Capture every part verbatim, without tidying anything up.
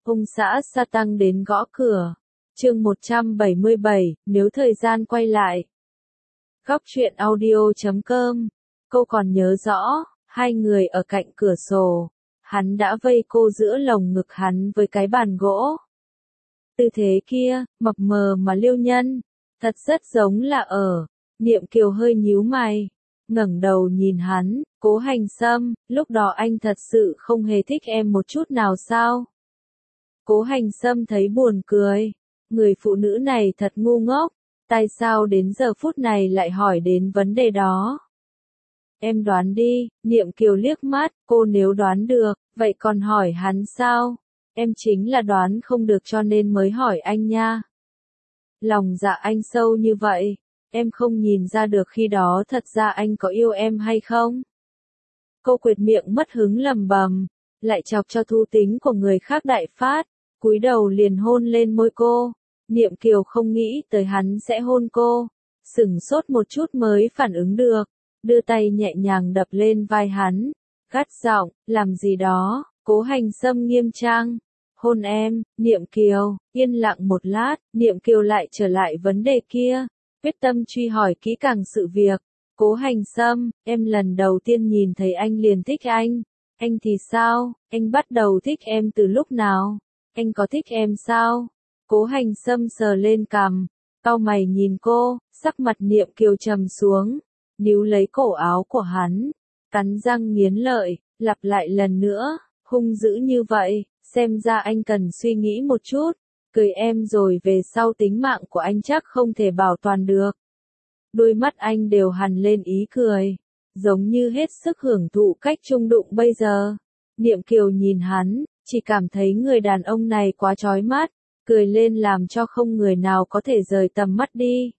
Ông xã sa tăng đến gõ cửa. Chương một trăm bảy mươi bảy, nếu thời gian quay lại. Góc truyện audio chấm com. Cô còn nhớ rõ, hai người ở cạnh cửa sổ. Hắn đã vây cô giữa lồng ngực hắn với cái bàn gỗ. Tư thế kia, mập mờ mà liêu nhân. Thật rất giống là ở. Niệm Kiều hơi nhíu mày. Ngẩng đầu nhìn hắn, Cố Hành Sâm, lúc đó anh thật sự không hề thích em một chút nào sao? Cố Hành Sâm thấy buồn cười. Người phụ nữ này thật ngu ngốc. Tại sao đến giờ phút này lại hỏi đến vấn đề đó? Em đoán đi, Niệm Kiều liếc mắt, cô nếu đoán được, vậy còn hỏi hắn sao? Em chính là đoán không được cho nên mới hỏi anh nha. Lòng dạ anh sâu như vậy, em không nhìn ra được khi đó thật ra anh có yêu em hay không? Cô quệt miệng mất hứng lầm bầm, lại chọc cho thú tính của người khác đại phát, cúi đầu liền hôn lên môi cô. Niệm Kiều không nghĩ tới hắn sẽ hôn cô, sửng sốt một chút mới phản ứng được, đưa tay nhẹ nhàng đập lên vai hắn, gắt giọng, làm gì đó? Cố Hành Sâm nghiêm trang, hôn em. Niệm Kiều, yên lặng một lát, Niệm Kiều lại trở lại vấn đề kia, quyết tâm truy hỏi kỹ càng sự việc. Cố Hành Sâm, em lần đầu tiên nhìn thấy anh liền thích anh, anh thì sao, anh bắt đầu thích em từ lúc nào, anh có thích em sao? Cố Hành Sâm sờ lên cằm, cau mày nhìn cô, sắc mặt Niệm Kiều trầm xuống, níu lấy cổ áo của hắn, cắn răng nghiến lợi, lặp lại lần nữa, hung dữ như vậy, xem ra anh cần suy nghĩ một chút, cười em rồi về sau tính mạng của anh chắc không thể bảo toàn được. Đôi mắt anh đều hằn lên ý cười, giống như hết sức hưởng thụ cách chung đụng bây giờ. Niệm Kiều nhìn hắn, chỉ cảm thấy người đàn ông này quá chói mắt, cười lên làm cho không người nào có thể rời tầm mắt đi.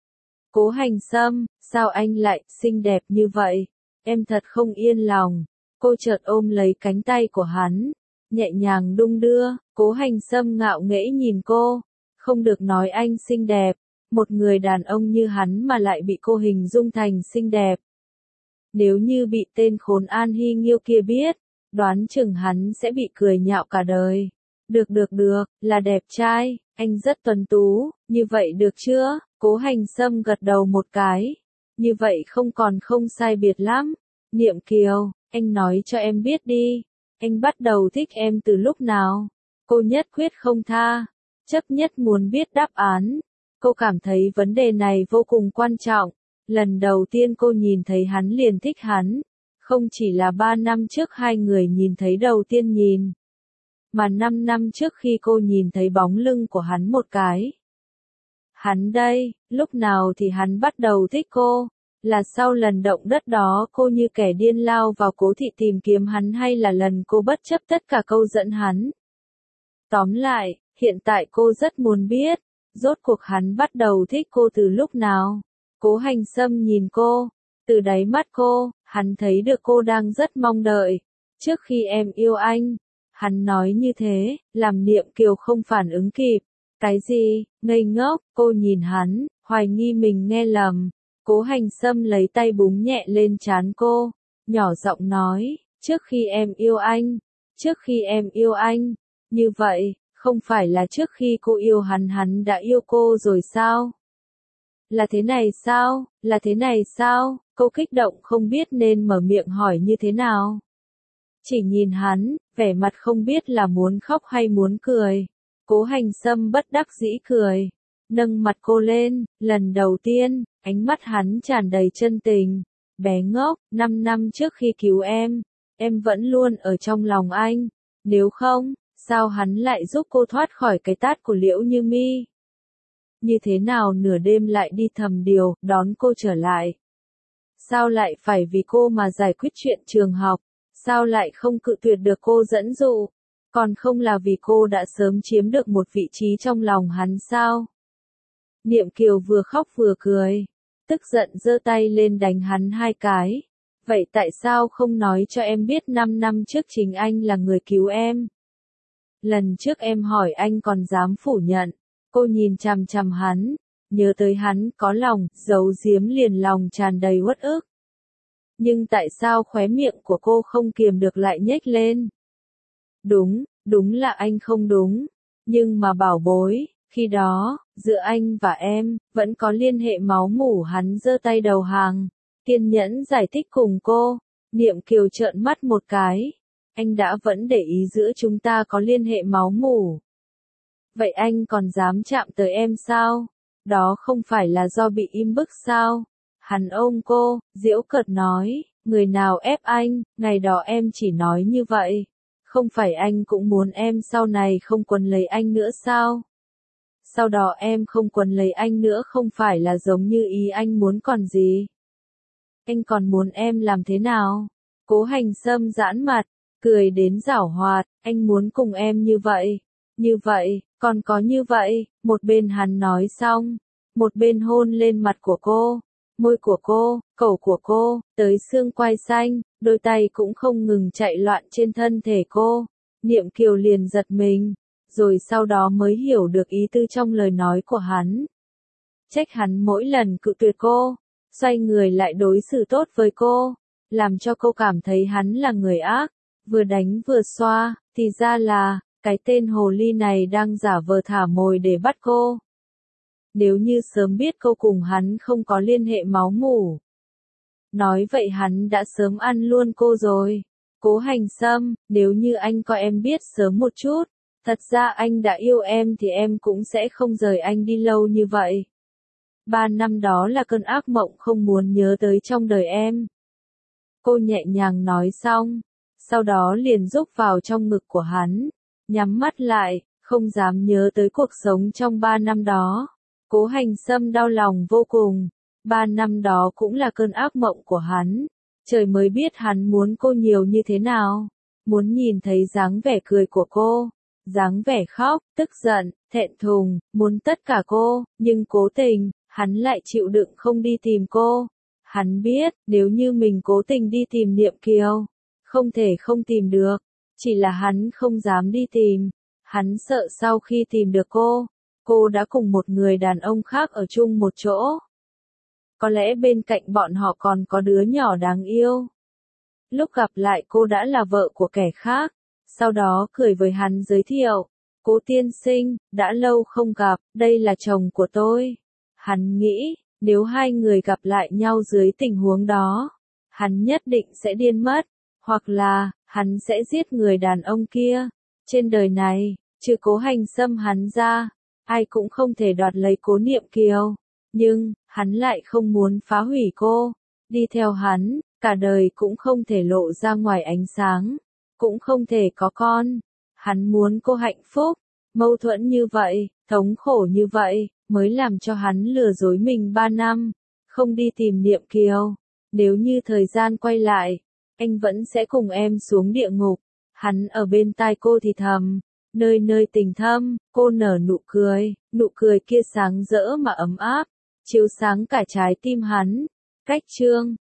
Cố Hành Sâm, sao anh lại xinh đẹp như vậy? Em thật không yên lòng. Cô chợt ôm lấy cánh tay của hắn, nhẹ nhàng đung đưa. Cố Hành Sâm ngạo nghễ nhìn cô, không được nói anh xinh đẹp, một người đàn ông như hắn mà lại bị cô hình dung thành xinh đẹp. Nếu như bị tên khốn An Hy Nghiêu kia biết, đoán chừng hắn sẽ bị cười nhạo cả đời. Được được được, là đẹp trai, anh rất tuấn tú, như vậy được chưa? Cố Hành Sâm gật đầu một cái. Như vậy không còn không sai biệt lắm. Niệm Kiều, anh nói cho em biết đi, anh bắt đầu thích em từ lúc nào? Cô nhất quyết không tha, chấp nhất muốn biết đáp án. Cô cảm thấy vấn đề này vô cùng quan trọng. Lần đầu tiên cô nhìn thấy hắn liền thích hắn, không chỉ là ba năm trước hai người nhìn thấy đầu tiên nhìn, mà năm năm trước khi cô nhìn thấy bóng lưng của hắn một cái. Hắn đây, lúc nào thì hắn bắt đầu thích cô? Là sau lần động đất đó cô như kẻ điên lao vào Cố thị tìm kiếm hắn hay là lần cô bất chấp tất cả câu dẫn hắn? Tóm lại, hiện tại cô rất muốn biết, rốt cuộc hắn bắt đầu thích cô từ lúc nào? Cố Hành Sâm nhìn cô, từ đáy mắt cô, hắn thấy được cô đang rất mong đợi. Trước khi em yêu anh, hắn nói như thế, làm Niệm Kiều không phản ứng kịp. Cái gì? Ngây ngốc, cô nhìn hắn, hoài nghi mình nghe lầm. Cố Hành Sâm lấy tay búng nhẹ lên trán cô, nhỏ giọng nói, trước khi em yêu anh, trước khi em yêu anh, như vậy, không phải là trước khi cô yêu hắn hắn đã yêu cô rồi sao? Là thế này sao? Là thế này sao? Cô kích động không biết nên mở miệng hỏi như thế nào. Chỉ nhìn hắn, vẻ mặt không biết là muốn khóc hay muốn cười. Cố Hành Sâm bất đắc dĩ cười, nâng mặt cô lên, lần đầu tiên, ánh mắt hắn tràn đầy chân tình. Bé ngốc, năm năm trước khi cứu em, em vẫn luôn ở trong lòng anh, nếu không, sao hắn lại giúp cô thoát khỏi cái tát của Liễu Như Mi? Như thế nào nửa đêm lại đi thầm điều, đón cô trở lại? Sao lại phải vì cô mà giải quyết chuyện trường học? Sao lại không cự tuyệt được cô dẫn dụ? Còn không là vì cô đã sớm chiếm được một vị trí trong lòng hắn sao? Niệm Kiều vừa khóc vừa cười, tức giận giơ tay lên đánh hắn hai cái. Vậy tại sao không nói cho em biết năm năm trước chính anh là người cứu em? Lần trước em hỏi anh còn dám phủ nhận. Cô nhìn chằm chằm hắn, nhớ tới hắn có lòng, giấu giếm liền lòng tràn đầy uất ức. Nhưng tại sao khóe miệng của cô không kiềm được lại nhếch lên? Đúng, đúng là anh không đúng. Nhưng mà bảo bối, khi đó, giữa anh và em, vẫn có liên hệ máu mủ. Hắn giơ tay đầu hàng, kiên nhẫn giải thích cùng cô. Niệm Kiều trợn mắt một cái. Anh đã vẫn để ý giữa chúng ta có liên hệ máu mủ. Vậy anh còn dám chạm tới em sao? Đó không phải là do bị im bức sao? Hắn ôm cô, giễu cợt nói, người nào ép anh, ngày đó em chỉ nói như vậy. Không phải anh cũng muốn em sau này không quấn lấy anh nữa sao? Sau đó em không quấn lấy anh nữa không phải là giống như ý anh muốn còn gì? Anh còn muốn em làm thế nào? Cố Hành Sâm giãn mặt, cười đến giảo hoạt, anh muốn cùng em như vậy. Như vậy, còn có như vậy, một bên hắn nói xong, một bên hôn lên mặt của cô, môi của cô, cổ của cô, tới xương quai xanh, đôi tay cũng không ngừng chạy loạn trên thân thể cô. Niệm Kiều liền giật mình, rồi sau đó mới hiểu được ý tư trong lời nói của hắn. Trách hắn mỗi lần cự tuyệt cô, xoay người lại đối xử tốt với cô, làm cho cô cảm thấy hắn là người ác, vừa đánh vừa xoa, thì ra là, cái tên hồ ly này đang giả vờ thả mồi để bắt cô. Nếu như sớm biết cô cùng hắn không có liên hệ máu mủ. Nói vậy hắn đã sớm ăn luôn cô rồi. Cố Hành Sâm, nếu như anh có em biết sớm một chút, thật ra anh đã yêu em thì em cũng sẽ không rời anh đi lâu như vậy. Ba năm đó là cơn ác mộng không muốn nhớ tới trong đời em. Cô nhẹ nhàng nói xong, sau đó liền rúc vào trong ngực của hắn, nhắm mắt lại, không dám nhớ tới cuộc sống trong ba năm đó. Cố Hành Sâm đau lòng vô cùng, ba năm đó cũng là cơn ác mộng của hắn, trời mới biết hắn muốn cô nhiều như thế nào, muốn nhìn thấy dáng vẻ cười của cô, dáng vẻ khóc, tức giận, thẹn thùng, muốn tất cả cô, nhưng cố tình, hắn lại chịu đựng không đi tìm cô. Hắn biết, nếu như mình cố tình đi tìm Niệm Kiều, không thể không tìm được, chỉ là hắn không dám đi tìm, hắn sợ sau khi tìm được cô, cô đã cùng một người đàn ông khác ở chung một chỗ. Có lẽ bên cạnh bọn họ còn có đứa nhỏ đáng yêu. Lúc gặp lại cô đã là vợ của kẻ khác, sau đó cười với hắn giới thiệu, Cố tiên sinh, đã lâu không gặp, đây là chồng của tôi. Hắn nghĩ, nếu hai người gặp lại nhau dưới tình huống đó, hắn nhất định sẽ điên mất, hoặc là, hắn sẽ giết người đàn ông kia. Trên đời này, trừ Cố Hành Sâm hắn ra, ai cũng không thể đoạt lấy Cố Niệm Kiều. Nhưng, hắn lại không muốn phá hủy cô. Đi theo hắn, cả đời cũng không thể lộ ra ngoài ánh sáng, cũng không thể có con. Hắn muốn cô hạnh phúc, mâu thuẫn như vậy, thống khổ như vậy, mới làm cho hắn lừa dối mình ba năm, không đi tìm Niệm Kiều. Nếu như thời gian quay lại, anh vẫn sẽ cùng em xuống địa ngục. Hắn ở bên tai cô thì thầm, nơi nơi tình thâm, cô nở nụ cười, nụ cười kia sáng rỡ mà ấm áp, chiếu sáng cả trái tim hắn. Cách chương